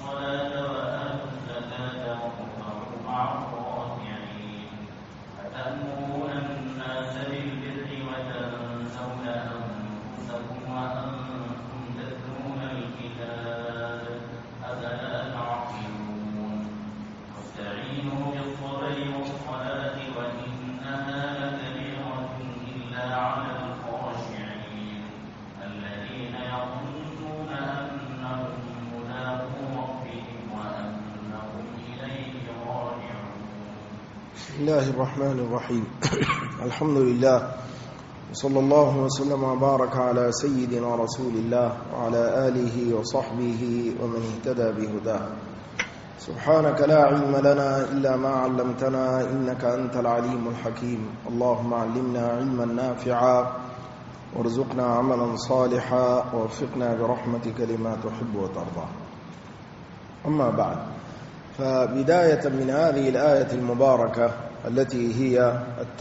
بسم الله الرحمن الرحيم. الحمد لله وصلى الله وسلم وبارك على سيدنا رسول الله وعلى آله وصحبه ومن اهتدى بهداه. سبحانك لا علم لنا إلا ما علمتنا إنك أنت العليم الحكيم. اللهم علمنا علما نافعا وارزقنا عملا صالحا ووفقنا برحمتك لما تحب وترضى. أما بعد، فبداية من هذه الآية المباركة التي هي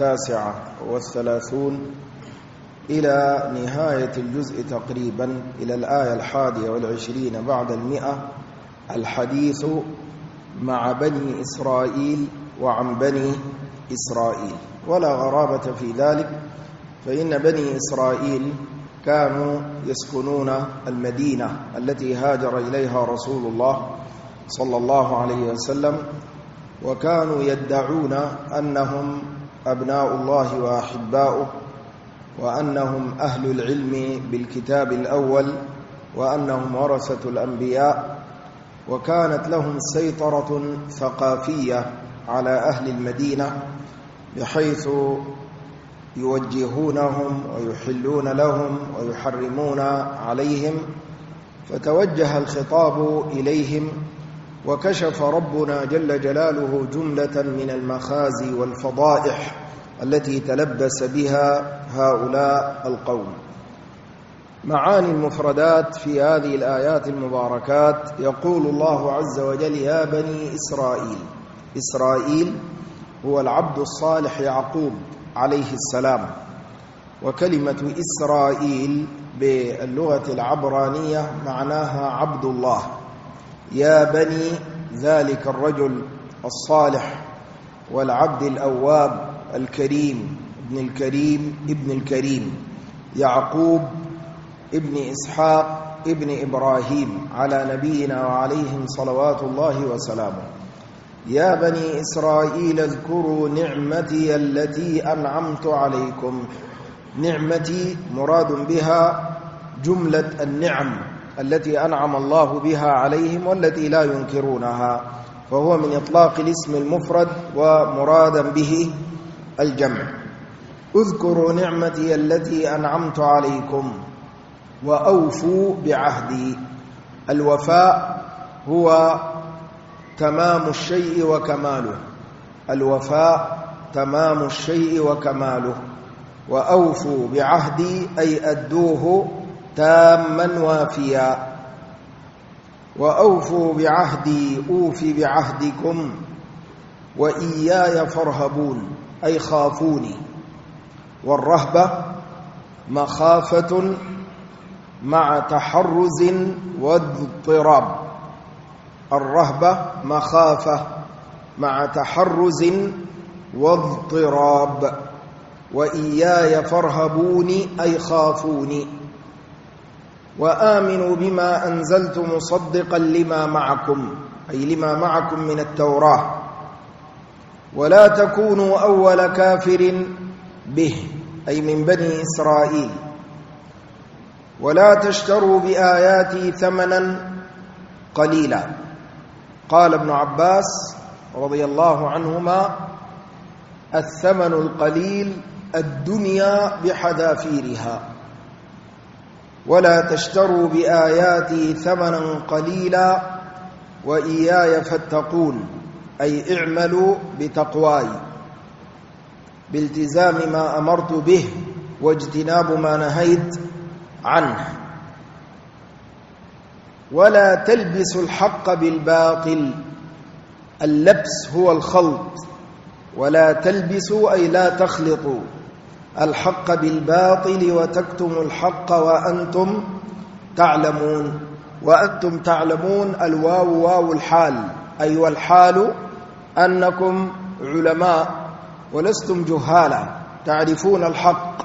39 إلى نهاية الجزء تقريبا إلى الآية 21 بعد 100، الحديث مع بني إسرائيل وعن بني إسرائيل. ولا غرابة في ذلك، فإن بني إسرائيل كانوا يسكنون المدينة التي هاجر إليها رسول الله صلى الله عليه وسلم، وكانوا يدعون أنهم أبناء الله وأحباؤه، وأنهم أهل العلم بالكتاب الأول، وأنهم ورثة الأنبياء، وكانت لهم سيطرة ثقافية على أهل المدينة بحيث يوجهونهم ويحلون لهم ويحرمون عليهم. فتوجه الخطاب إليهم، وكشف ربنا جل جلاله جملة من المخازي والفضائح التي تلبس بها هؤلاء القوم. معاني المفردات في هذه الآيات المباركات: يقول الله عز وجل: يا بني إسرائيل. إسرائيل هو العبد الصالح يعقوب عليه السلام، وكلمة إسرائيل باللغة العبرانية معناها عبد الله. يا بني ذلك الرجل الصالح والعبد الأواب الكريم ابن الكريم يعقوب ابن إسحاق ابن إبراهيم على نبينا وعليهم صلوات الله وسلامه. يا بني إسرائيل اذكروا نعمتي التي أنعمت عليكم. نعمتي مراد بها جملة النعم التي أنعم الله بها عليهم والتي لا ينكرونها، فهو من إطلاق الاسم المفرد ومرادا به الجمع. اذكروا نعمتي التي أنعمت عليكم وأوفوا بعهدي. الوفاء هو تمام الشيء وكماله. الوفاء تمام الشيء وكماله. وأوفوا بعهدي أي أدوه تاما وافيا. وأوفوا بعهدي أوفي بعهدكم وإياي فارهبون أي خافوني. والرهبة مخافة مع تحرز واضطراب. الرهبة مخافة مع تحرز واضطراب. وإياي فارهبوني أي خافوني. وآمنوا بما أنزلت مصدقا لما معكم أي لما معكم من التوراة. ولا تكونوا أول كافر به أي من بني إسرائيل. ولا تشتروا بآياتي ثمنا قليلا. قال ابن عباس رضي الله عنهما: الثمن القليل الدنيا بحذافيرها. ولا تشتروا بآياتي ثمنا قليلا وإياي فاتقون أي اعملوا بتقواي بالتزام ما أمرت به واجتناب ما نهيت عنه. ولا تلبسوا الحق بالباطل. اللبس هو الخلط. ولا تلبسوا أي لا تخلطوا الحق بالباطل وتكتموا الحق وأنتم تعلمون. وأنتم تعلمون الواو واو الحال، أي والحال أنكم علماء ولستم جهالا تعرفون الحق،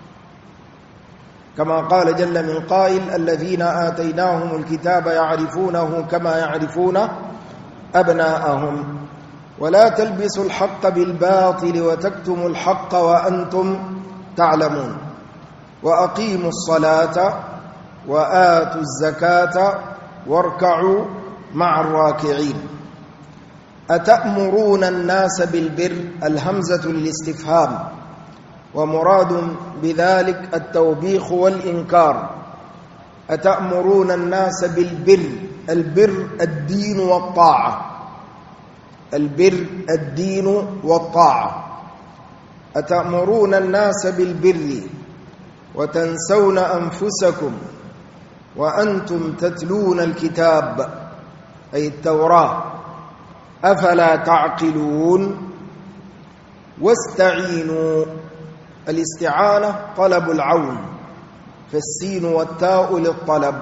كما قال جل من قائل الذين آتيناهم الكتاب يعرفونه كما يعرفون أبناءهم. ولا تلبسوا الحق بالباطل وتكتموا الحق وأنتم تعلمون. وأقيموا الصلاة وآتوا الزكاة واركعوا مع الراكعين. أتأمرون الناس بالبر، الهمزة للاستفهام، ومراد بذلك التوبيخ والإنكار. أتأمرون الناس بالبر، البر الدين والطاعة، البر الدين والطاعة. أتأمرون الناس بالبر وتنسون أنفسكم وأنتم تتلون الكتاب، أي التوراة، أفلا تعقلون. واستعينوا، الاستعانة طلب العون، فالسين والتاء للطلب.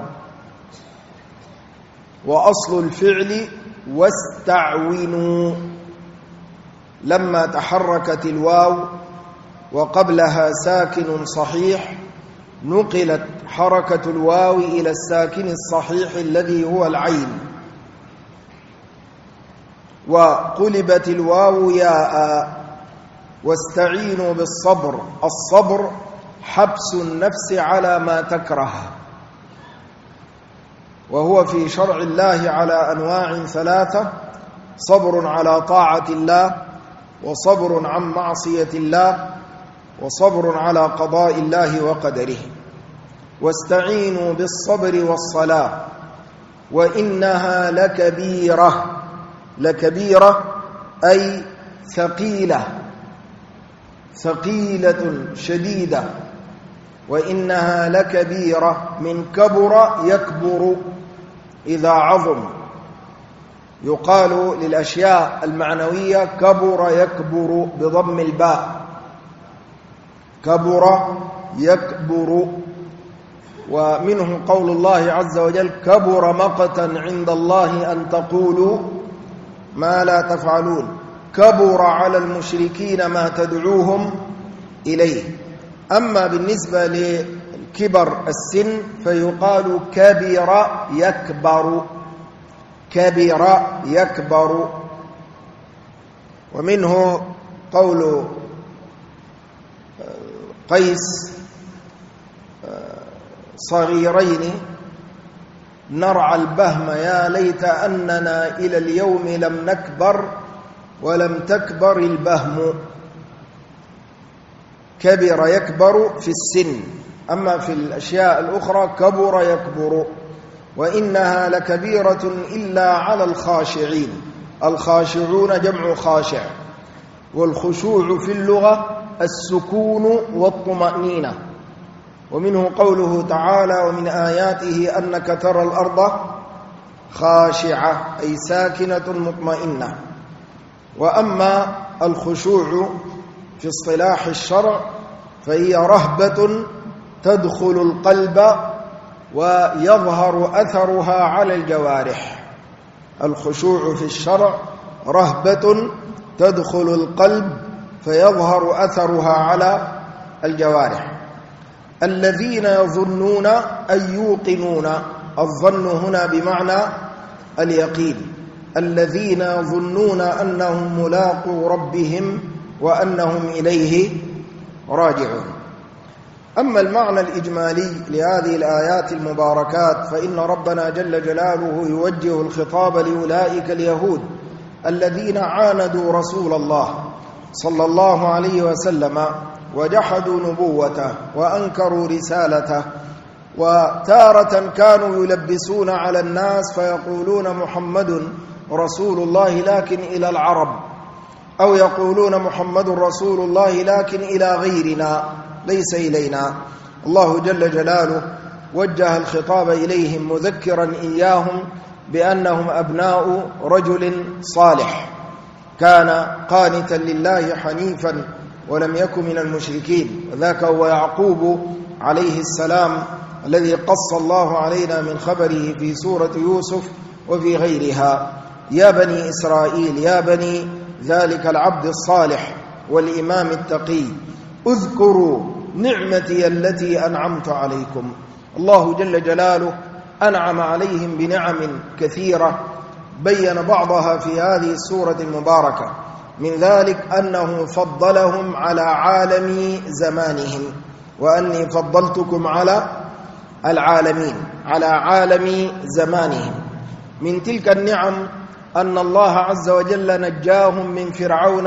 وأصل الفعل واستعونوا، لما تحركت الواو وقبلها ساكن صحيح نقلت حركة الواو إلى الساكن الصحيح الذي هو العين، وقلبت الواو ياء. واستعينوا بالصبر، الصبر حبس النفس على ما تكره، وهو في شرع الله على أنواع ثلاثة: صبر على طاعة الله، وصبر عن معصية الله، وصبر على قضاء الله وقدره. واستعينوا بالصبر والصلاة وإنها لكبيرة، لكبيرة أي ثقيلة، ثقيلة شديدة. وإنها لكبيرة من كبر يكبر إذا عظم، يقال للأشياء المعنوية كبر يكبر بضم الباء، كبر يكبر. ومنه قول الله عز وجل كبر مقتا عند الله أن تقولوا ما لا تفعلون، كبر على المشركين ما تدعوهم إليه. أما بالنسبة لكبر السن فيقال كبر يكبر، كبر يكبر. ومنه قول قيس صغيرين نرعى البهم يا ليت أننا إلى اليوم لم نكبر ولم تكبر البهم. كبر يكبر في السن، أما في الأشياء الأخرى كبر يكبر. وإنها لكبيرة إلا على الخاشعين، الخاشعون جمع خاشع، والخشوع في اللغة السكون والطمأنينة. ومنه قوله تعالى ومن آياته أنك ترى الأرض خاشعة أي ساكنة مطمئنة. وأما الخشوع في اصطلاح الشرع فهي رهبة تدخل القلب ويظهر أثرها على الجوارح. الخشوع في الشرع رهبة تدخل القلب فيظهر أثرها على الجوارح. الذين يظنون أن يوقنون، الظن هنا بمعنى اليقين. الذين يظنون أنهم ملاقو ربهم وأنهم إليه راجعون. أما المعنى الإجمالي لهذه الآيات المباركات فإن ربنا جل جلاله يوجه الخطاب لأولئك اليهود الذين عاندوا رسول الله صلى الله عليه وسلم وجحدوا نبوته وأنكروا رسالته. وتارة كانوا يلبسون على الناس فيقولون محمد رسول الله لكن إلى العرب، أو يقولون محمد رسول الله لكن إلى غيرنا ليس إلينا. الله جل جلاله وجه الخطاب إليهم مذكرا إياهم بأنهم أبناء رجل صالح كان قانتا لله حنيفا ولم يكن من المشركين، وذاك هو يعقوب عليه السلام الذي قص الله علينا من خبره في سورة يوسف وفي غيرها. يا بني إسرائيل، يا بني ذلك العبد الصالح والإمام التقي، اذكروا نعمتي التي أنعمت عليكم. الله جل جلاله أنعم عليهم بنعم كثيرة بين بعضها في هذه السورة المباركة، من ذلك أنه فضلهم على عالم زمانهم، وأني فضلتكم على العالمين، على عالم زمانهم. من تلك النعم أن الله عز وجل نجاهم من فرعون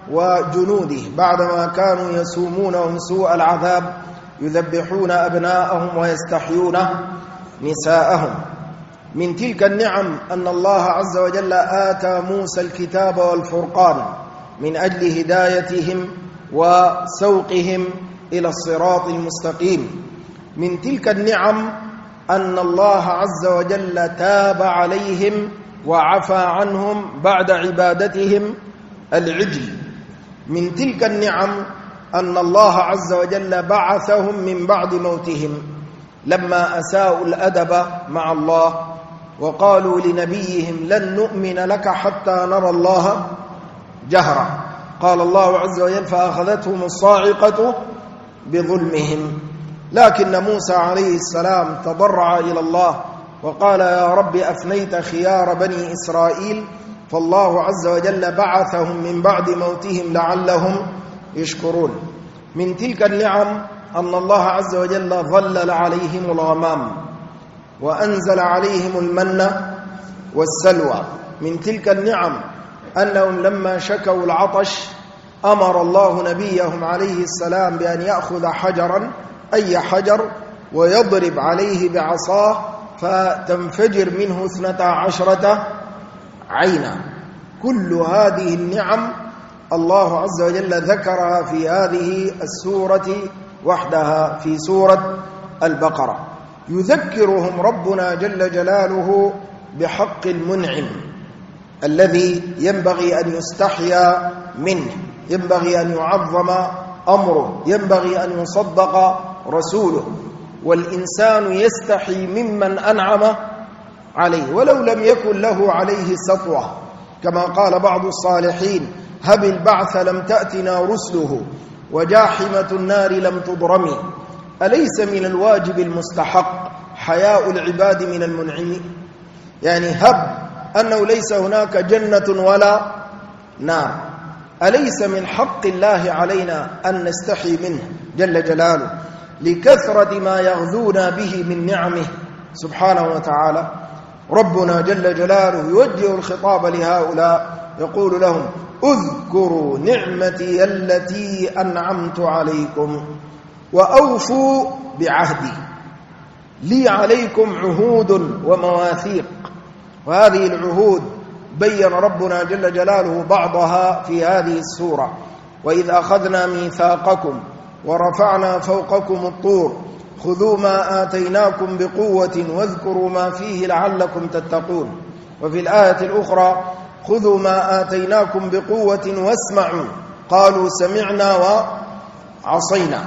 وجنوده بعدما كانوا يسومونهم سوء العذاب، يذبحون أبناءهم ويستحيون نساءهم. من تلك النعم أن الله عز وجل آتى موسى الكتاب والفرقان من أجل هدايتهم وسوقهم إلى الصراط المستقيم. من تلك النعم أن الله عز وجل تاب عليهم وعفى عنهم بعد عبادتهم العجل. من تلك النعم أن الله عز وجل بعثهم من بعد موتهم لما أساءوا الأدب مع الله وقالوا لنبيهم لن نؤمن لك حتى نرى الله جهرا. قال الله عز وجل فأخذتهم الصاعقة بظلمهم، لكن موسى عليه السلام تضرع إلى الله وقال يا رب أفنيت خيار بني إسرائيل، فالله عز وجل بعثهم من بعد موتهم لعلهم يشكرون. من تلك النعم أن الله عز وجل ظلل عليهم الغمام وأنزل عليهم المن والسلوى. من تلك النعم أنهم لما شكوا العطش أمر الله نبيهم عليه السلام بأن يأخذ حجرا، أي حجر، ويضرب عليه بعصاه فتنفجر منه 12 عينا. كل هذه النعم الله عز وجل ذكرها في هذه السورة وحدها في سورة البقرة. يذكرهم ربنا جل جلاله بحق المنعم الذي ينبغي أن يستحيا منه، ينبغي أن يعظم أمره، ينبغي أن يصدق رسوله، والإنسان يستحي ممن أنعم عليه ولو لم يكن له عليه سطوة، كما قال بعض الصالحين هب البعث لم تأتنا رسله وجاحمة النار لم تضرمي. أليس من الواجب المستحق حياء العباد من المنعم؟ يعني هب أنه ليس هناك جنة ولا نار، أليس من حق الله علينا أن نستحي منه جل جلاله لكثرة ما يغذونا به من نعمه سبحانه وتعالى؟ ربنا جل جلاله يوجه الخطاب لهؤلاء يقول لهم اذكروا نعمتي التي أنعمت عليكم وأوفوا بعهدي، لي عليكم عهود ومواثيق. وهذه العهود بين ربنا جل جلاله بعضها في هذه السورة. وإذ أخذنا ميثاقكم ورفعنا فوقكم الطور خذوا ما آتيناكم بقوة واذكروا ما فيه لعلكم تتقون. وفي الآية الأخرى خذوا ما آتيناكم بقوة واسمعوا قالوا سمعنا وعصينا.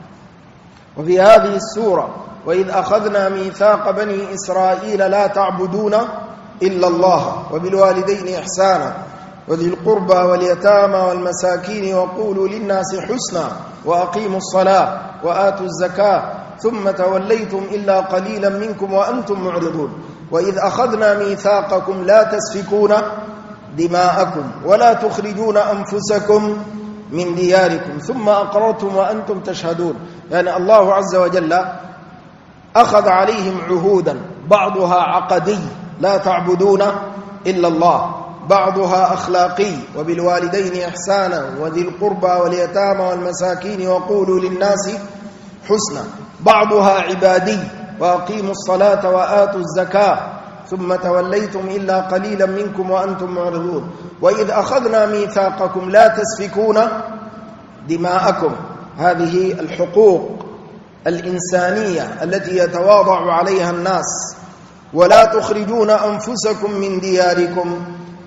وفي هذه السورة وإذ أخذنا ميثاق بني إسرائيل لا تعبدون إلا الله وبالوالدين إحسانا وذي القربى واليتامى والمساكين وقولوا للناس حسنا وأقيموا الصلاة وآتوا الزكاة ثم توليتم إلا قليلا منكم وأنتم معرضون. وإذ أخذنا ميثاقكم لا تسفكون دماءكم ولا تخرجون أنفسكم من دياركم ثم أقررتم وأنتم تشهدون. يعني الله عز وجل أخذ عليهم عهودا بعضها عقدي لا تعبدون إلا الله، بعضها أخلاقي وبالوالدين إحسانا وذي القربى واليتامى والمساكين وقولوا للناس حسنا، بعضها عبادي وأقيموا الصلاة وآتوا الزكاة ثم توليتم إلا قليلا منكم وأنتم معرضون. وإذ أخذنا ميثاقكم لا تسفكون دماءكم، هذه الحقوق الإنسانية التي يتواضع عليها الناس. ولا تخرجون أنفسكم من دياركم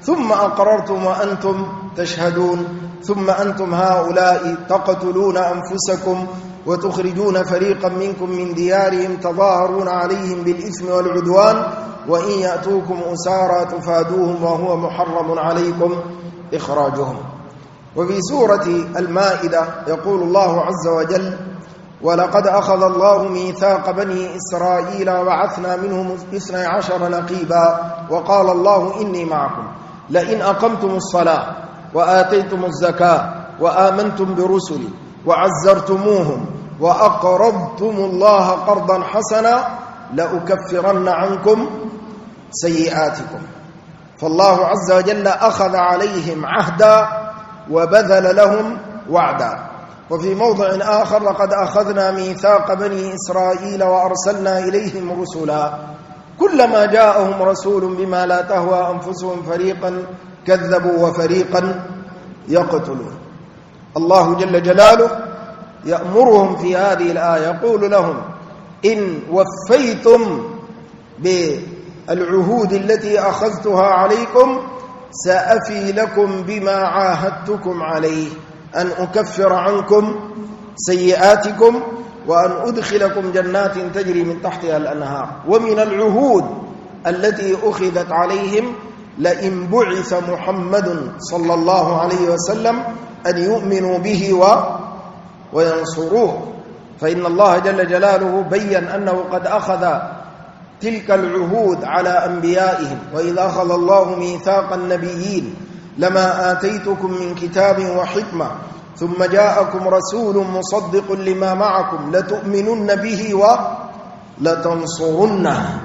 ثم أقررتم وأنتم تشهدون ثم أنتم هؤلاء تقتلون أنفسكم وتخرجون فريقا منكم من ديارهم تظاهرون عليهم بالإثم والعدوان وإن يأتوكم أسارى تفادوهم وهو محرم عليكم إخراجهم. وفي سورة المائدة يقول الله عز وجل: ولقد أخذ الله ميثاق بني إسرائيل وبعثنا منهم 12 نقيبا وقال الله إني معكم لئن أقمتم الصلاة وآتيتم الزكاة وآمنتم برسلي وعزرتموهم وأقرضتم الله قرضا حسنا لأكفرن عنكم سيئاتكم. فالله عز وجل أخذ عليهم عهدا وبذل لهم وعدا. وفي موضع آخر: لقد أخذنا ميثاق بني إسرائيل وأرسلنا إليهم رسلا كلما جاءهم رسول بما لا تهوى أنفسهم فريقا كذبوا وفريقا يقتلون. الله جل جلاله يأمرهم في هذه الآية يقول لهم: إن وفيتم بالعهود التي أخذتها عليكم سأفي لكم بما عاهدتكم عليه أن أكفر عنكم سيئاتكم وأن أدخلكم جنات تجري من تحتها الأنهار. ومن العهود التي أخذت عليهم لئن بعث محمد صلى الله عليه وسلم أن يؤمنوا به وينصروه، فإن الله جل جلاله بيّن أنه قد أخذ تلك العهود على أنبيائهم: وإذا أخذ الله ميثاق النبيين لما آتيتكم من كتاب وحكمة ثم جاءكم رسول مصدق لما معكم لتؤمنن به ولتنصرنه.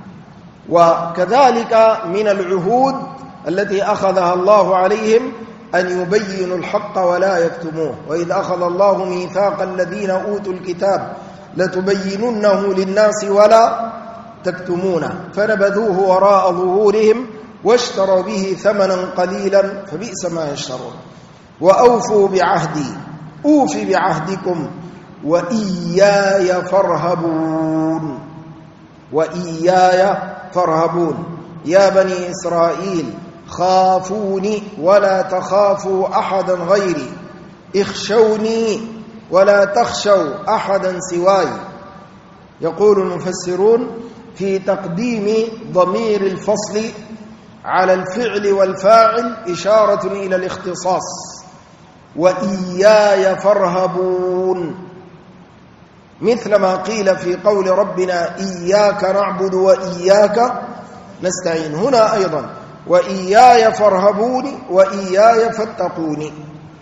وكذلك من العهود التي أخذها الله عليهم أن يبينوا الحق ولا يكتموه: وإذ أخذ الله ميثاق الذين أوتوا الكتاب لتبيننه للناس ولا تكتمونه فنبذوه وراء ظهورهم واشتروا به ثمنا قليلا فبئس ما يشترون. وأوفوا بعهدي أوف بعهدكم وإياي فارهبون. وإياي فارهبون. يا بني إسرائيل خافوني ولا تخافوا أحدا غيري اخشوني ولا تخشوا أحدا سواي. يقول المفسرون في تقديم ضمير الفصل على الفعل والفاعل إشارة إلى الاختصاص: وإياي فارهبون، مثل ما قيل في قول ربنا: إياك نعبد وإياك نستعين. هنا أيضا: وإياي فارهبوني وإياي فاتقوني.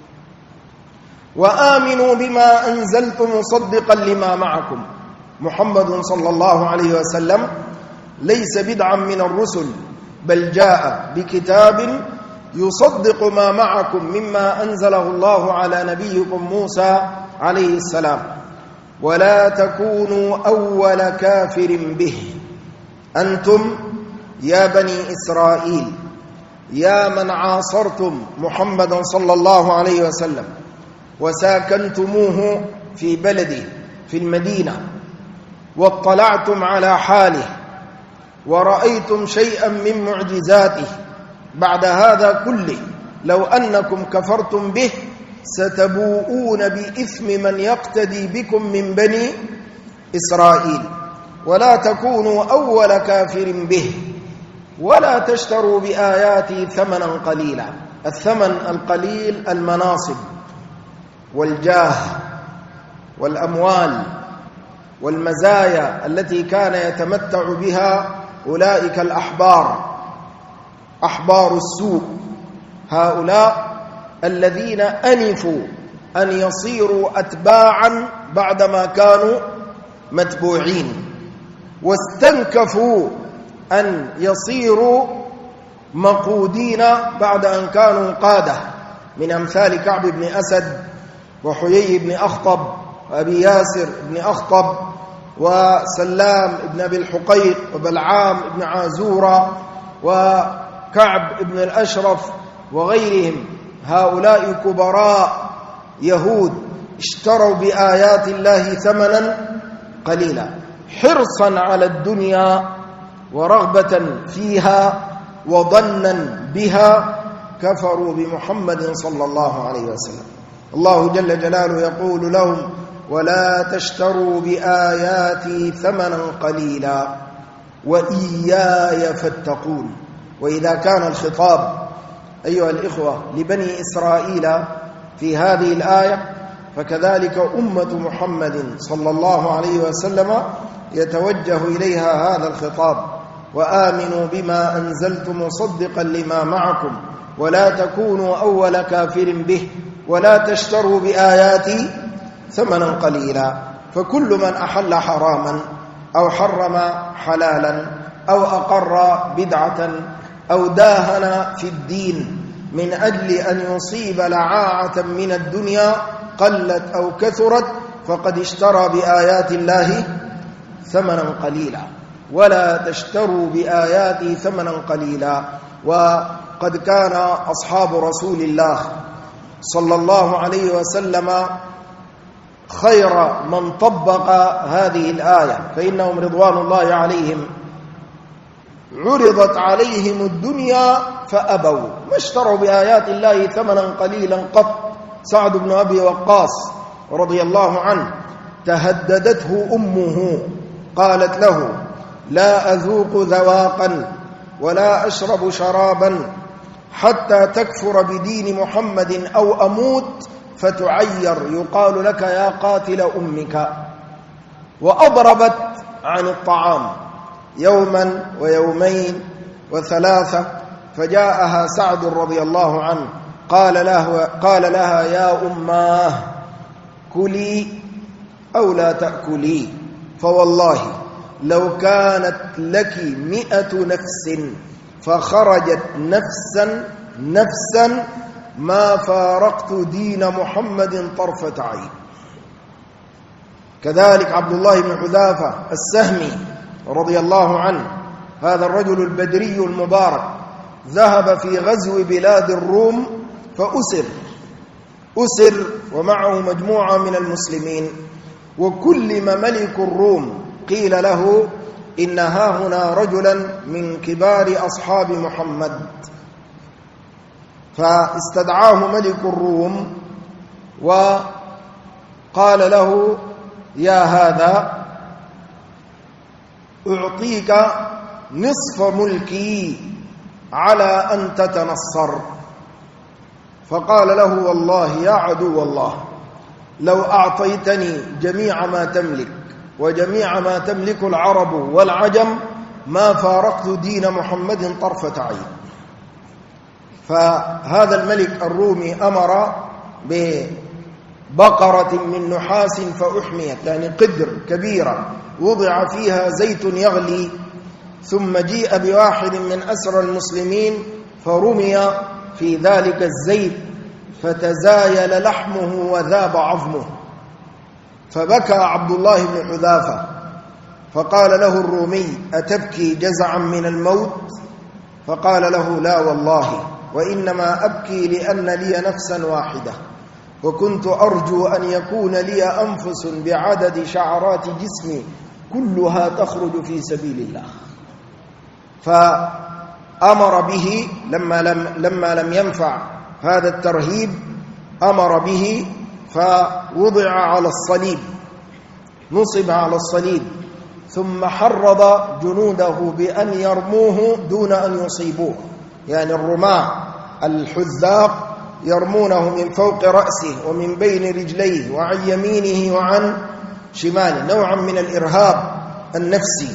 وآمنوا بما أنزلت مصدقا لما معكم. محمد صلى الله عليه وسلم ليس بدعا من الرسل، بل جاء بكتاب يصدق ما معكم مما أنزله الله على نبيكم موسى عليه السلام. ولا تكونوا أول كافر به أنتم يا بني إسرائيل، يا من عاصرتم محمدا صلى الله عليه وسلم وساكنتموه في بلده في المدينة واطلعتم على حاله ورأيتم شيئا من معجزاته. بعد هذا كله لو أنكم كفرتم به ستبوؤون بإثم من يقتدي بكم من بني إسرائيل. ولا تكونوا أول كافر به ولا تشتروا بآياتي ثمنا قليلا. الثمن القليل المناصب والجاه والأموال والمزايا التي كان يتمتع بها أولئك الأحبار، أحبار السوء، هؤلاء الذين أنفوا أن يصيروا أتباعا بعدما كانوا متبوعين، واستنكفوا أن يصيروا مقودين بعد أن كانوا قادة، من أمثال كعب بن أسد وحيي بن أخطب وأبي ياسر بن أخطب وسلام بن أبي الحقيق وبلعام بن عازورة وكعب بن الأشرف وغيرهم. هؤلاء كبراء يهود اشتروا بآيات الله ثمنا قليلا حرصا على الدنيا ورغبة فيها وظنا بها كفروا بمحمد صلى الله عليه وسلم. الله جل جلاله يقول لهم: ولا تشتروا بآياتي ثمنا قليلا وإياي فاتقون. وإذا كان الخطاب أيها الإخوة لبني إسرائيل في هذه الآية، فكذلك أمة محمد صلى الله عليه وسلم يتوجه إليها هذا الخطاب: وآمنوا بما أنزلت مصدقا لما معكم ولا تكونوا أول كافر به ولا تشتروا بآياتي ثمنا قليلا. فكل من أحل حراما أو حرم حلالا أو أقر بدعة أو داهن في الدين من أجل أن يصيب لعاعة من الدنيا قلت أو كثرت فقد اشترى بآيات الله ثمنا قليلا. ولا تشتروا بآياتي ثمنا قليلا. وقد كان أصحاب رسول الله صلى الله عليه وسلم خير من طبق هذه الآية، فإنهم رضوان الله عليهم عرضت عليهم الدنيا فأبوا، ما اشتروا بآيات الله ثمنا قليلا قط. سعد بن أبي وقاص رضي الله عنه تهددته أمه قالت له: لا أذوق ذواقا ولا أشرب شرابا حتى تكفر بدين محمد أو أموت فتعير يقال لك يا قاتل أمك. وأضربت عن الطعام يوما ويومين وثلاثة، فجاءها سعد رضي الله عنه قال لها: يا أماه كلي أو لا تأكلي، فوالله لو كانت لك 100 نفس فخرجت نفسا ما فارقت دين محمد طرفة عين. كذلك عبد الله بن حذافة السهمي رضي الله عنه، هذا الرجل البدري المبارك ذهب في غزو بلاد الروم فأسر ومعه مجموعة من المسلمين، وكلم ملك الروم قيل له: إن هاهنا رجلا من كبار أصحاب محمد. فاستدعاه ملك الروم وقال له: يا هذا أعطيك نصف ملكي على أن تتنصر. فقال له: والله يا عدو الله، لو أعطيتني جميع ما تملك وجميع ما تملك العرب والعجم ما فارقت دين محمد طرفة عين. فهذا الملك الرومي أمر ببقرة من نحاس فأحميت، يعني قدر كبيرة وضع فيها زيت يغلي، ثم جيء بواحد من أسرى المسلمين فرمي في ذلك الزيت فتزايل لحمه وذاب عظمه. فبكى عبد الله بن حذافة فقال له الرومي: أتبكي جزعا من الموت؟ فقال له: لا والله، وإنما أبكي لأن لي نفسا واحدة وكنت أرجو أن يكون لي أنفس بعدد شعرات جسمي كلها تخرج في سبيل الله. فأمر به لما لم ينفع هذا الترهيب أمر به فوضع على الصليب، نصب على الصليب، ثم حرض جنوده بأن يرموه دون أن يصيبوه، يعني الرماة الحذاق يرمونه من فوق رأسه ومن بين رجليه وعن يمينه وعن شماله، نوعا من الإرهاب النفسي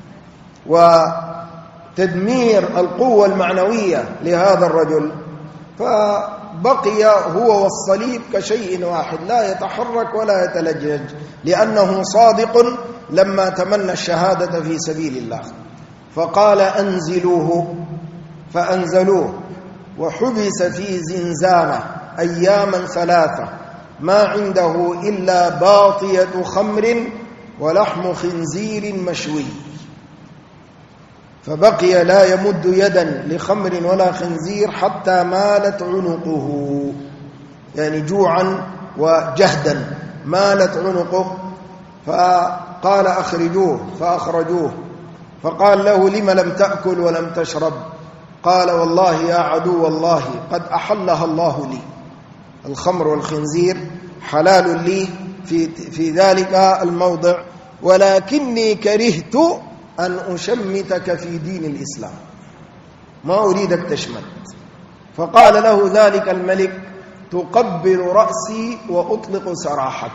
وتدمير القوة المعنوية لهذا الرجل. فبقي هو والصليب كشيء واحد لا يتحرك ولا يتلجلج، لأنه صادق لما تمنى الشهادة في سبيل الله. فقال: أنزلوه، فأنزلوه وحبس في زنزانة أياما 3 ما عنده إلا باطية خمر ولحم خنزير مشوي، فبقي لا يمد يدا لخمر ولا خنزير حتى مالت عنقه، يعني جوعا وجهدا مالت عنقه. فقال: أخرجوه، فأخرجوه. فقال له: لم لم تأكل ولم تشرب؟ قال والله يا عدو الله قد أحلها الله لي، الخمر والخنزير حلال لي في ذلك الموضع، ولكني كرهت أن أشمتك في دين الإسلام، ما أريدك تشمت. فقال له ذلك الملك تقبل رأسي وأطلق سراحك،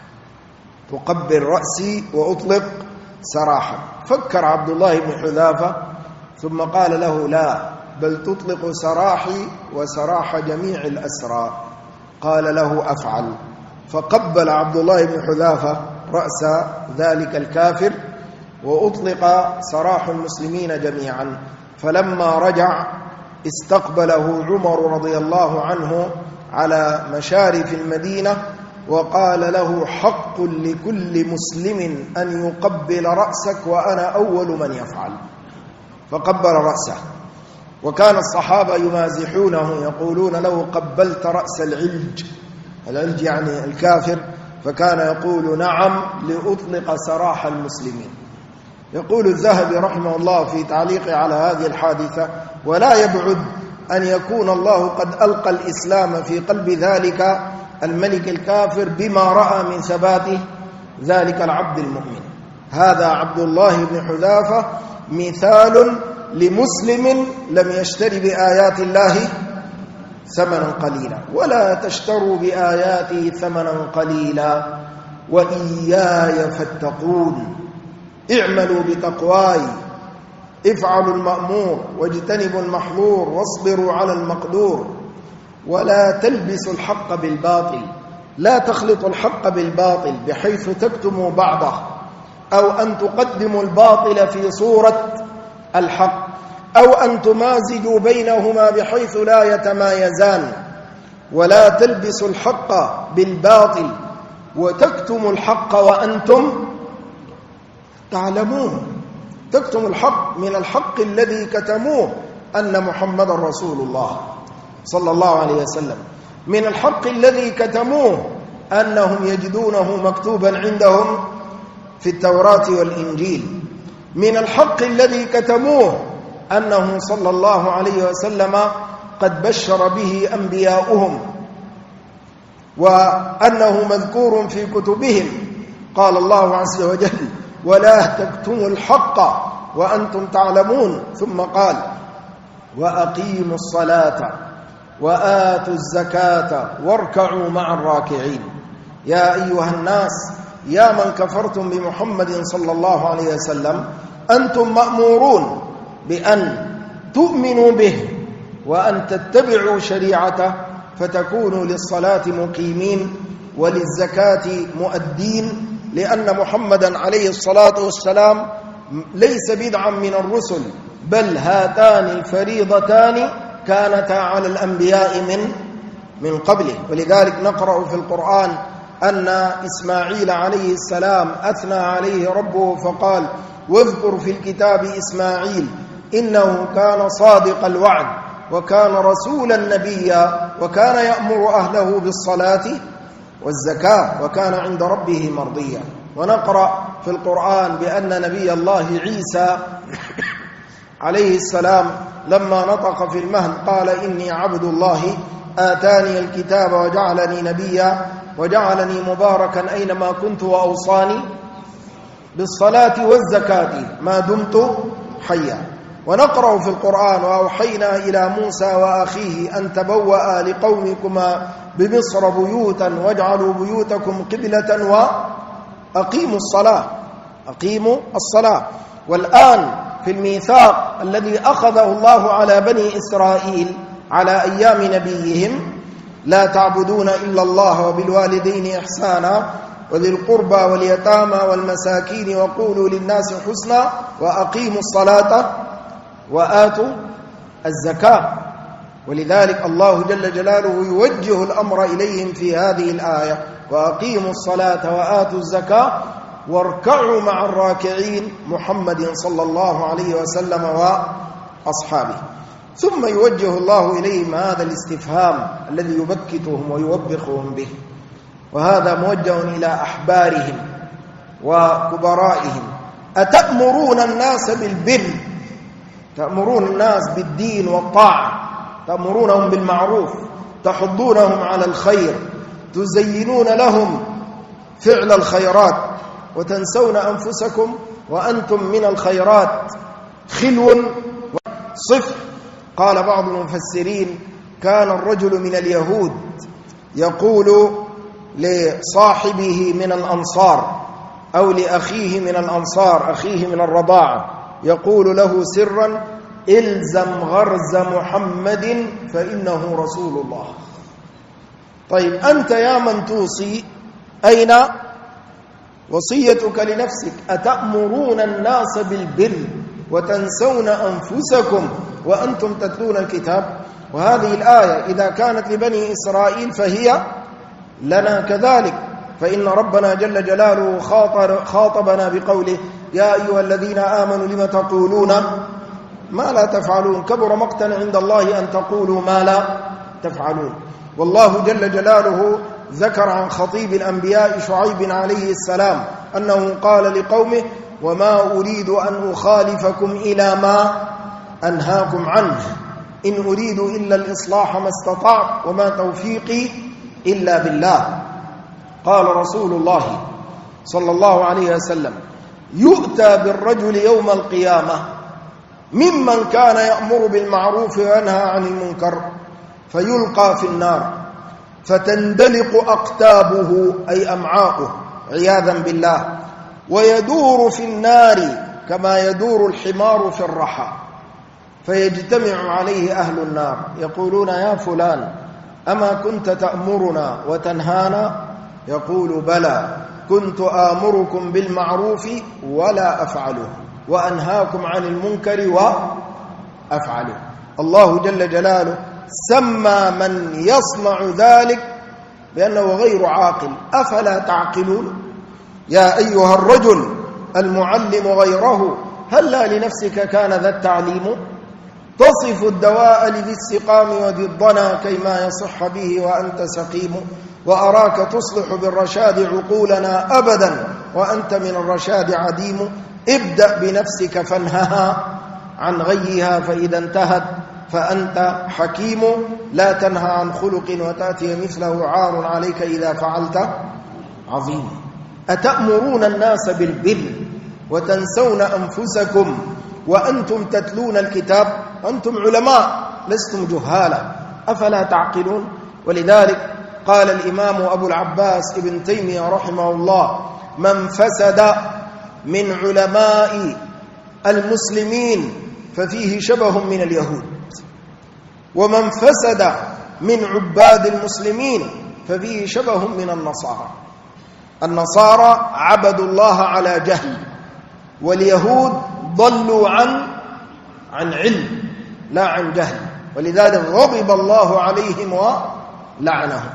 تقبل رأسي وأطلق سراحك. فكر عبد الله بن حذافة ثم قال له لا، بل تطلق سراحي وسراح جميع الأسرى. قال له أفعل. فقبل عبد الله بن حذافة رأس ذلك الكافر وأطلق سراح المسلمين جميعا. فلما رجع استقبله عمر رضي الله عنه على مشارف المدينة وقال له حق لكل مسلم أن يقبل رأسك وأنا أول من يفعل. فقبل رأسه، وكان الصحابة يمازحونه يقولون له قبلت رأس العلج، العلج يعني الكافر، فكان يقول نعم لأطلق سراح المسلمين. يقول الذهبي رحمه الله في تعليقه على هذه الحادثة ولا يبعد أن يكون الله قد ألقى الإسلام في قلب ذلك الملك الكافر بما رأى من ثبات ذلك العبد المؤمن. هذا عبد الله بن حذافة مثال لمسلم لم يشتري بآيات الله ثمنا قليلا، ولا تشتروا بآياته ثمنا قليلا وإياي فاتقون، اعملوا بتقواي، افعلوا المأمور واجتنبوا المحظور واصبروا على المقدور، ولا تلبسوا الحق بالباطل، لا تخلطوا الحق بالباطل بحيث تكتموا بعضه أو أن تقدموا الباطل في صورة الحق أو أن تمازجوا بينهما بحيث لا يتمايزان، ولا تلبسوا الحق بالباطل وتكتموا الحق وأنتم تعلمون. تكتموا الحق من الحق الذي كتموه أن محمد رسول الله صلى الله عليه وسلم، من الحق الذي كتموه أنهم يجدونه مكتوبا عندهم في التوراة والإنجيل، من الحق الذي كتموه أنه صلى الله عليه وسلم قد بشر به أنبياؤهم وأنه مذكور في كتبهم. قال الله عز وجل ولا تكتموا الحق وأنتم تعلمون، ثم قال وأقيموا الصلاة وآتوا الزكاة واركعوا مع الراكعين. يا أيها الناس يا من كفرتم بمحمد صلى الله عليه وسلم أنتم مأمورون بأن تؤمنوا به وأن تتبعوا شريعته فتكونوا للصلاة مقيمين وللزكاة مؤدين، لأن محمدا عليه الصلاة والسلام ليس بدعا من الرسل، بل هاتان الفريضتان كانتا على الأنبياء من قبله. ولذلك نقرأ في القرآن أن إسماعيل عليه السلام أثنى عليه ربه فقال واذكر في الكتاب إسماعيل إنه كان صادق الوعد وكان رسولا نبيا وكان يأمر أهله بالصلاة والزكاة وكان عند ربه مرضيا. ونقرأ في القرآن بأن نبي الله عيسى عليه السلام لما نطق في المهد قال إني عبد الله آتاني الكتاب وجعلني نبيا وجعلني مباركا أينما كنت وأوصاني بالصلاة والزكاة ما دمت حيا. ونقرأ في القرآن وأوحينا إلى موسى وأخيه أن تبوأ لقومكما بمصر بيوتا واجعلوا بيوتكم قبلة وأقيموا الصلاة، أقيموا الصلاة. والآن في الميثاق الذي أخذه الله على بني إسرائيل على أيام نبيهم لا تعبدون إلا الله وبالوالدين إحسانا وذي القربى واليتامى والمساكين وقولوا للناس حسنا وأقيموا الصلاة وآتوا الزكاة. ولذلك الله جل جلاله يوجه الأمر إليهم في هذه الآية وأقيموا الصلاة وآتوا الزكاة واركعوا مع الراكعين محمد صلى الله عليه وسلم وأصحابه. ثم يوجه الله إليهم هذا الاستفهام الذي يبكتهم ويوبخهم به، وهذا موجه إلى أحبارهم وكبرائهم: أتأمرون الناس بالبر تأمرون الناس بالدين والطاعة، تأمرونهم بالمعروف، تحضونهم على الخير، تزينون لهم فعل الخيرات، وتنسون أنفسكم وأنتم من الخيرات خلو صفر. قال بعض المفسرين: كان الرجل من اليهود يقول لصاحبه من الأنصار أو لأخيه من الأنصار، أخيه من الرضاعة، يقول له سرا: إلزم غرز محمد فإنه رسول الله. طيب أنت يا من توصي، أين وصيتك لنفسك؟ أتأمرون الناس بالبر وتنسون أنفسكم وأنتم تتلون الكتاب؟ وهذه الآية إذا كانت لبني إسرائيل فهي لنا كذلك، فإن ربنا جل جلاله خاطبنا بقوله: يا أيها الذين آمنوا لم تقولون ما لا تفعلون، كبر مقتا عند الله أن تقولوا ما لا تفعلون. والله جل جلاله ذكر عن خطيب الأنبياء شعيب عليه السلام أنه قال لقومه: وما أريد أن أخالفكم إلى ما أنهاكم عنه، إن أريد إلا الإصلاح ما استطعت وما توفيقي إلا بالله. قال رسول الله صلى الله عليه وسلم: يؤتى بالرجل يوم القيامة ممن كان يأمر بالمعروف وينهى عن المنكر فيلقى في النار فتندلق أقتابه أي أمعاؤه عياذا بالله، ويدور في النار كما يدور الحمار في الرحى، فيجتمع عليه أهل النار يقولون: يا فلان أما كنت تأمرنا وتنهانا؟ يقول: بلى، كنت آمركم بالمعروف ولا أفعله، وأنهاكم عن المنكر وأفعله. الله جل جلاله سمى من يصنع ذلك بأنه غير عاقل. أفلا تعقلون؟ يا أيها الرجل المعلم غيره، هلا لنفسك كان ذا التعليم؟ تصف الدواء لذي السقام وذي الضنا كيما يصح به وأنت سقيم، وأراك تصلح بالرشاد عقولنا أبدا وأنت من الرشاد عديم. ابدأ بنفسك فانهها عن غيها، فإذا انتهت فأنت حكيم. لا تنهى عن خلق وتأتي مثله عار عليك إذا فعلت عظيم. أتأمرون الناس بالبر وتنسون أنفسكم وأنتم تتلون الكتاب؟ أنتم علماء لستم جهالا، أفلا تعقلون؟ ولذلك قال الإمام أبو العباس ابن تيمية رحمه الله: من فسد من علماء المسلمين ففيه شبه من اليهود، ومن فسد من عباد المسلمين ففيه شبه من النصارى. النصارى عبدوا الله على جهل، واليهود ضلوا عن علم لا عن جهل، ولذلك غضب الله عليهم ولعنهم.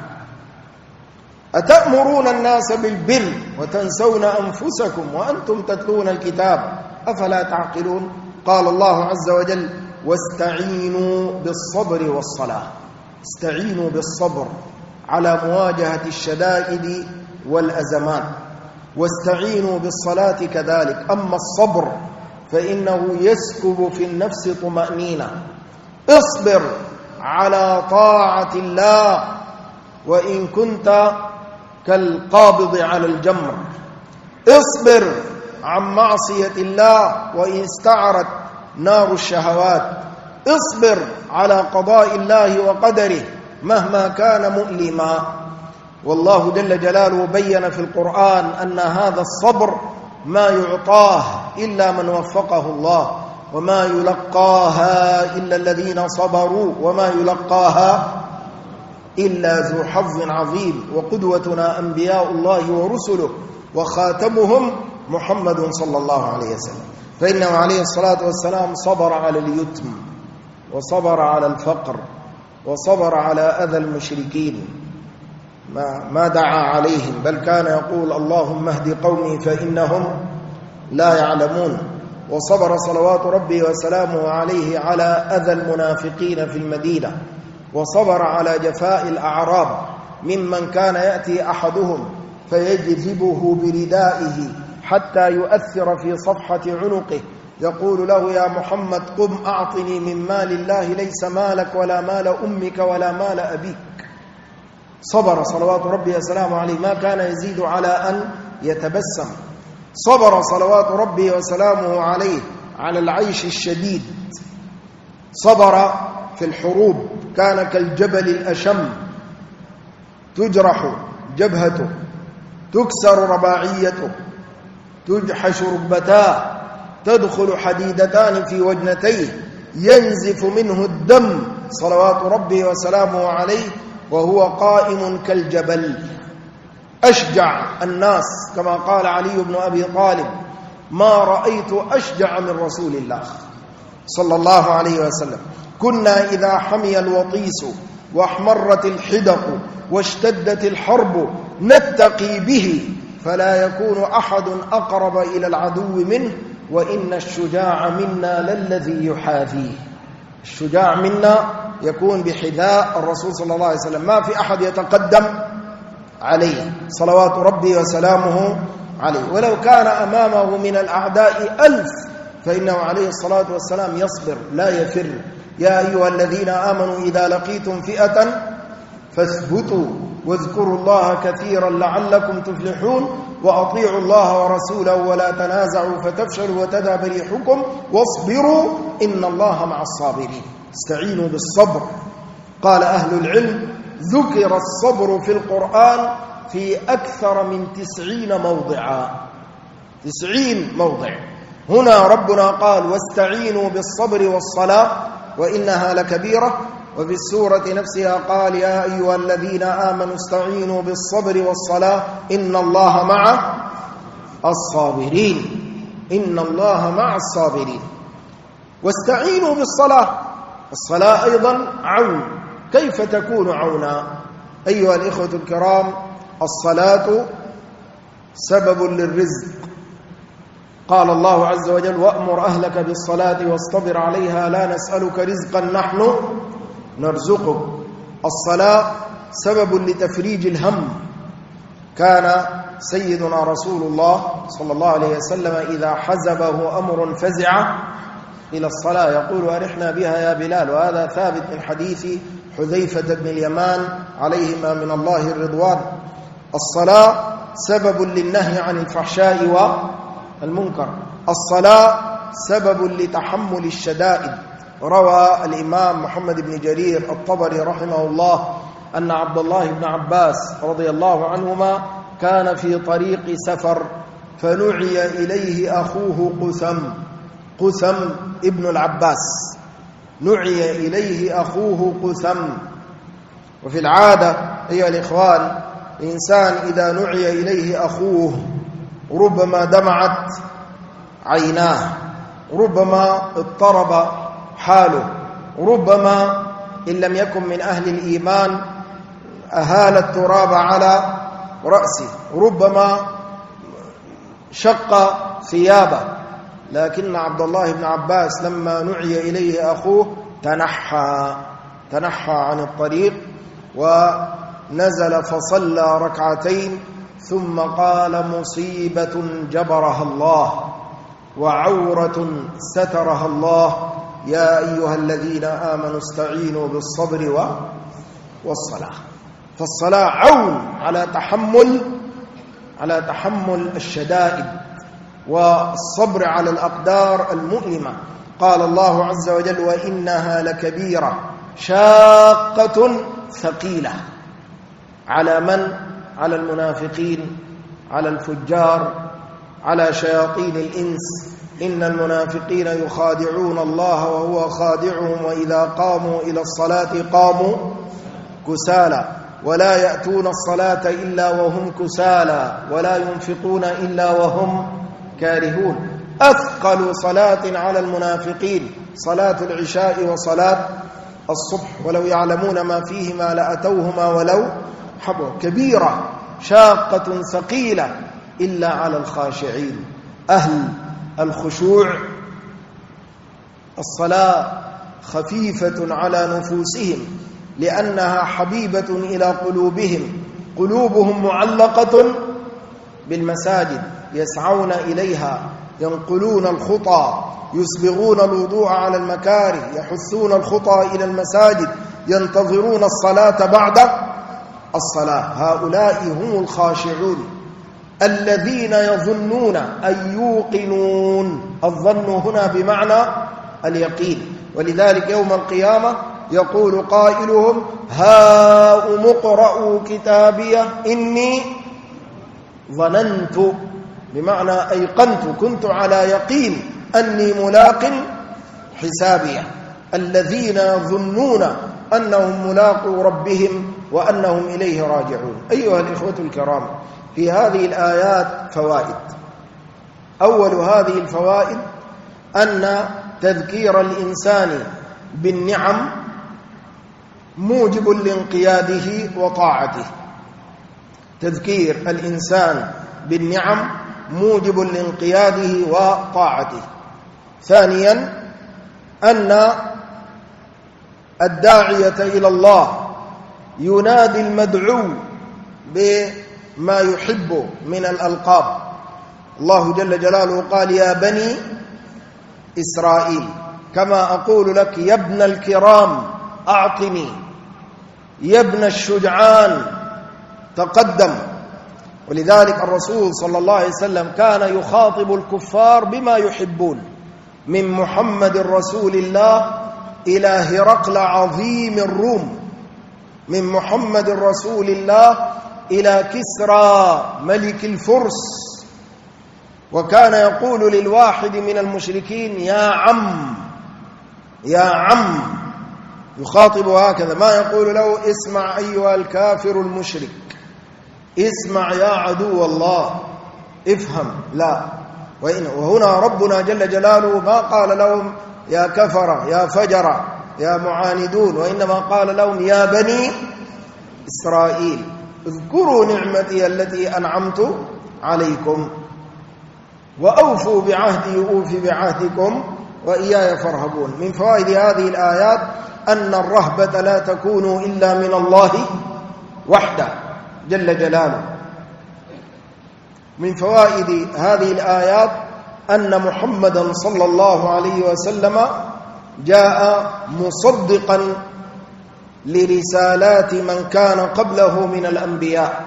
أتأمرون الناس بالبر وتنسون أنفسكم وأنتم تتلون الكتاب أفلا تعقلون؟ قال الله عز وجل: واستعينوا بالصبر والصلاة. استعينوا بالصبر على مواجهة الشدائد والأزمات، واستعينوا بالصلاة كذلك. أما الصبر فإنه يسكب في النفس طمأنينة. اصبر على طاعة الله وإن كنت كالقابض على الجمر، اصبر عن معصية الله وإن استعرت نار الشهوات، اصبر على قضاء الله وقدره مهما كان مؤلما. والله جل جلاله بين في القرآن أن هذا الصبر ما يعطاه إلا من وفقه الله، وما يلقاها إلا الذين صبروا وما يلقاها إلا ذو حظ عظيم. وقدوتنا أنبياء الله ورسله، وخاتمهم محمد صلى الله عليه وسلم، فإنه عليه الصلاة والسلام صبر على اليتم، وصبر على الفقر، وصبر على أذى المشركين، ما دعا عليهم، بل كان يقول: اللهم اهد قومي فإنهم لا يعلمون. وصبر صلوات ربي وسلامه عليه على أذى المنافقين في المدينة، وصبر على جفاء الأعراب ممن كان يأتي أحدهم فيجذبه بردائه حتى يؤثر في صفحة عنقه يقول له يا محمد قم أعطني من مال الله ليس مالك ولا مال أمك ولا مال أبيك. صبر صلوات ربي وسلامه عليه، ما كان يزيد على أن يتبسم. صبر صلوات ربي وسلامه عليه على العيش الشديد، صبر في الحروب، كان كالجبل الأشم، تجرح جبهته، تكسر رباعيته، تجحش ركبتاه، تدخل حديدتان في وجنتيه، ينزف منه الدم صلوات ربي وسلامه عليه وهو قائم كالجبل. أشجع الناس كما قال علي بن أبي طالب: ما رأيت أشجع من رسول الله صلى الله عليه وسلم. كنا إذا حمي الوطيس واحمرت الحدق واشتدت الحرب نتقي به، فلا يكون أحد أقرب إلى العدو منه، وإن الشجاع منا للذي يحاذيه. الشجاع منا يكون بحذاء الرسول صلى الله عليه وسلم، ما في أحد يتقدم عليه صلوات ربي وسلامه عليه. ولو كان أمامه من الأعداء 1000 فإنه عليه الصلاة والسلام يصبر لا يفر. يا أيها الذين آمنوا إذا لقيتم فئة فاثبتوا واذكروا الله كثيرا لعلكم تفلحون وأطيعوا الله ورسوله ولا تنازعوا فتفشلوا وتذهب ريحكم واصبروا إن الله مع الصابرين. استعينوا بالصبر. قال أهل العلم: ذكر الصبر في القرآن في أكثر من 90 موضعا، 90 موضع. هنا ربنا قال: واستعينوا بالصبر والصلاة وإنها لكبيرة. وفي السورة نفسها قال: يا أيها الذين آمنوا استعينوا بالصبر والصلاة إن الله مع الصابرين. إن الله مع الصابرين. واستعينوا بالصلاة. الصلاة أيضا عون. كيف تكون عونا؟ أيها الإخوة الكرام، الصلاة سبب للرزق. قال الله عز وجل: وأمر أهلك بالصلاة واصطبر عليها لا نسألك رزقا نحن نرزقك. الصلاة سبب لتفريج الهم. كان سيدنا رسول الله صلى الله عليه وسلم إذا حزبه أمر فزع إلى الصلاة يقول: أرحنا بها يا بلال. وهذا ثابت من حديث حذيفة بن اليمان عليهما من الله الرضوان. الصلاة سبب للنهي عن الفحشاء والمنكر. الصلاة سبب لتحمل الشدائد. روى الإمام محمد بن جرير الطبري رحمه الله أن عبد الله بن عباس رضي الله عنهما كان في طريق سفر فنعي إليه أخوه قثم ابن العباس، نعي إليه أخوه قثم. وفي العادة أيها الإخوان، الإنسان إذا نعي إليه أخوه ربما دمعت عيناه، ربما اضطرب حاله، ربما إن لم يكن من أهل الإيمان أهال التراب على رأسه، ربما شق ثيابه. لكن عبد الله بن عباس لما نعي إليه أخوه تنحى عن الطريق ونزل فصلى ركعتين ثم قال: مصيبة جبرها الله وعورة سترها الله، يا أيها الذين آمنوا استعينوا بالصبر والصلاة. فالصلاة عون على تحمل الشدائد والصبر على الأقدار المؤلمة. قال الله عز وجل: وإنها لكبيرة شاقة ثقيلة. على من؟ على المنافقين، على الفجار، على شياطين الإنس. إن المنافقين يخادعون الله وهو خادعهم وإذا قاموا إلى الصلاة قاموا كسالى ولا يأتون الصلاة إلا وهم كسالى ولا ينفقون إلا وهم كارهون. أثقل صلاة على المنافقين صلاة العشاء وصلاة الصبح، ولو يعلمون ما فيهما لأتوهما ولو حبوا. كبيرة شاقة ثقيلة إلا على الخاشعين أهل الخشوع. الصلاة خفيفة على نفوسهم لأنها حبيبة إلى قلوبهم، قلوبهم معلقة بالمساجد يسعون إليها ينقلون الخطى، يسبغون الوضوء على المكاره، يحثون الخطى إلى المساجد، ينتظرون الصلاة بعد الصلاة. هؤلاء هم الخاشعون الذين يظنون أي يوقنون. الظن هنا بمعنى اليقين. ولذلك يوم القيامة يقول قائلهم: هاؤم اقرءوا كتابيه إني ظننت، بمعنى أيقنت، كنت على يقين أني ملاق حسابيه. الذين يظنون أنهم ملاقوا ربهم وأنهم إليه راجعون. أيها الإخوة الكرام، في هذه الآيات فوائد. أول هذه الفوائد أن تذكير الإنسان بالنعم موجب لانقياده وطاعته. تذكير الإنسان بالنعم موجب لانقياده وطاعته. ثانيا أن الداعية إلى الله ينادي المدعو بما يحب من الألقاب. الله جل جلاله قال: يا بني إسرائيل، كما أقول لك يا ابن الكرام أعطني، يا ابن الشجعان تقدم. ولذلك الرسول صلى الله عليه وسلم كان يخاطب الكفار بما يحبون، من محمد رسول الله إلى هرقل عظيم الروم، من محمد رسول الله إلى كسرى ملك الفرس. وكان يقول للواحد من المشركين: يا عم، يا عم، يخاطب هكذا، ما يقول له: اسمع أيها الكافر المشرك، اسمع يا عدو الله، افهم. لا. وهنا ربنا جل جلاله ما قال لهم يا كفر، يا فجر، يا معاندون، وإنما قال لهم: يا بني إسرائيل، اذكروا نعمتي التي أنعمت عليكم وأوفوا بعهدي أوف بعهدكم وإياي فارهبون. من فوائد هذه الآيات أن الرهبة لا تكون إلا من الله وحده جل جلاله. من فوائد هذه الآيات أن محمدا صلى الله عليه وسلم جاء مصدقا لرسالات من كان قبله من الأنبياء.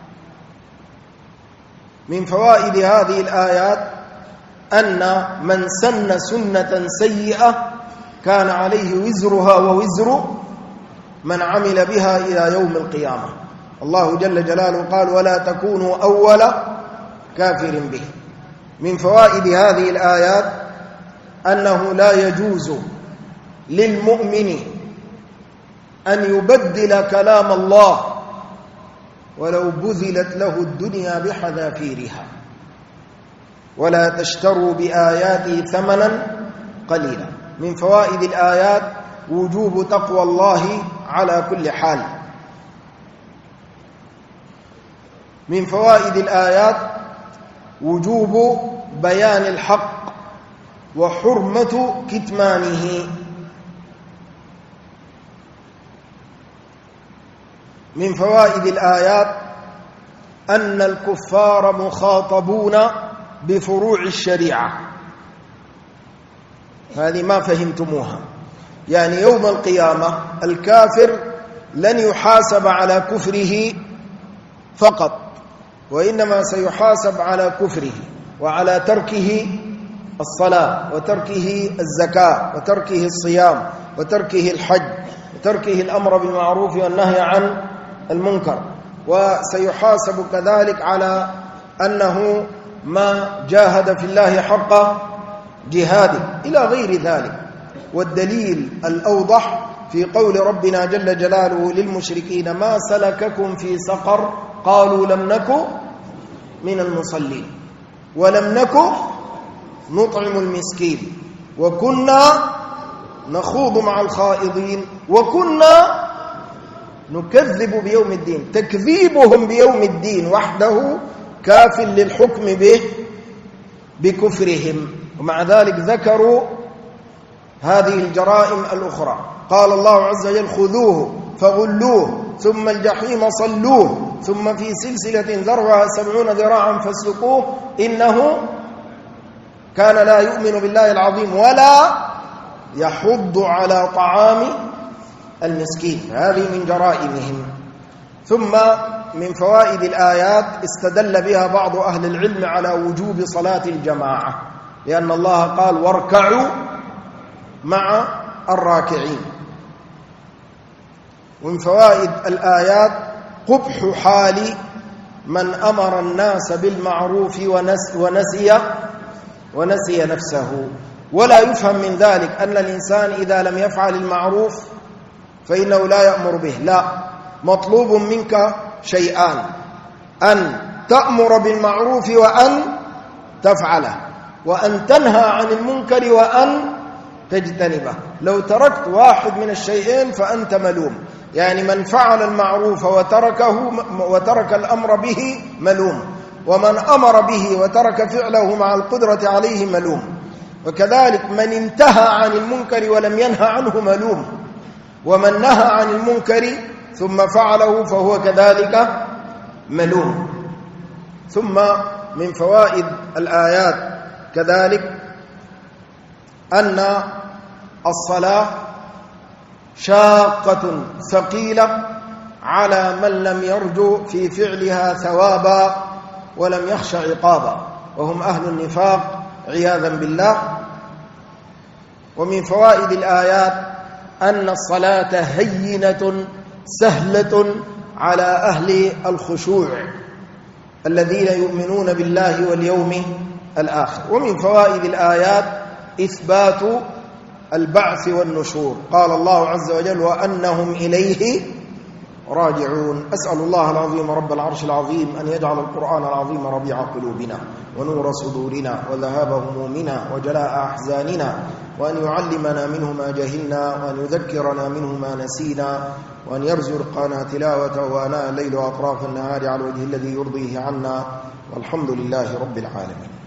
من فوائد هذه الآيات أن من سن سنة سيئة كان عليه وزرها ووزر من عمل بها إلى يوم القيامة. الله جل جلاله قال: ولا تكونوا أول كافر به. من فوائد هذه الآيات أنه لا يجوز للمؤمن أن يبدل كلام الله ولو بذلت له الدنيا بحذافيرها. ولا تشتروا بآياتي ثمنا قليلا. من فوائد الآيات وجوب تقوى الله على كل حال. من فوائد الآيات وجوب بيان الحق وحرمة كتمانه. من فوائد الآيات أن الكفار مخاطبون بفروع الشريعة. هذه ما فهمتموها. يعني يوم القيامة الكافر لن يحاسب على كفره فقط، وإنما سيحاسب على كفره وعلى تركه الصلاة وتركه الزكاة وتركه الصيام وتركه الحج وتركه الأمر بالمعروف والنهي عن المنكر. وسيحاسب كذلك على أنه ما جاهد في الله حق جهاده إلى غير ذلك. والدليل الأوضح في قول ربنا جل جلاله للمشركين: ما سلككم في سقر؟ قالوا لم نك من المصلين ولم نك نطعم المسكين وكنا نخوض مع الخائضين وكنا نكذب بيوم الدين. تكذيبهم بيوم الدين وحده كاف للحكم به بكفرهم. ومع ذلك ذكروا هذه الجرائم الأخرى. قال الله عز وجل: خذوه فغلوه ثم الجحيم صلوه ثم في سلسلة ذرعها 70 ذراعا فاسلكوه إنه كان لا يؤمن بالله العظيم ولا يحض على طعام المسكين. هذه من جرائمهم. ثم من فوائد الآيات استدل بها بعض أهل العلم على وجوب صلاة الجماعة، لأن الله قال واركعوا مع الراكعين. ومن فوائد الآيات قبح حال من أمر الناس بالمعروف ونسي نفسه. ولا يفهم من ذلك أن الإنسان إذا لم يفعل المعروف فإنه لا يأمر به، لا، مطلوب منك شيئان: أن تأمر بالمعروف وأن تفعله، وأن تنهى عن المنكر وأن تجتنبه. لو تركت واحد من الشيئين فأنت ملوم، يعني من فعل المعروف وترك الأمر به ملوم، ومن أمر به وترك فعله مع القدرة عليه ملوم. وكذلك من انتهى عن المنكر ولم ينهى عنه ملوم، ومن نهى عن المنكر ثم فعله فهو كذلك ملوم. ثم من فوائد الآيات كذلك أن الصلاة شاقة ثقيلة على من لم يرجو في فعلها ثوابا ولم يخش عقابا، وهم أهل النفاق عياذا بالله. ومن فوائد الآيات أن الصلاة هينة سهلة على أهل الخشوع الذين يؤمنون بالله واليوم الآخر. ومن فوائد الآيات إثبات البعث والنشور، قال الله عز وجل وأنهم إليه راجعون. أسأل الله العظيم رب العرش العظيم أن يجعل القرآن العظيم ربيع قلوبنا ونور صدورنا وذهاب همومنا وجلاء أحزاننا، وأن يعلمنا منه ما جهلنا، وأن يذكرنا منه ما نسينا، وأن يرزقنا تلاوته آناء الليل وأطراف النهار على الوجه الذي يرضيه عنا، والحمد لله رب العالمين.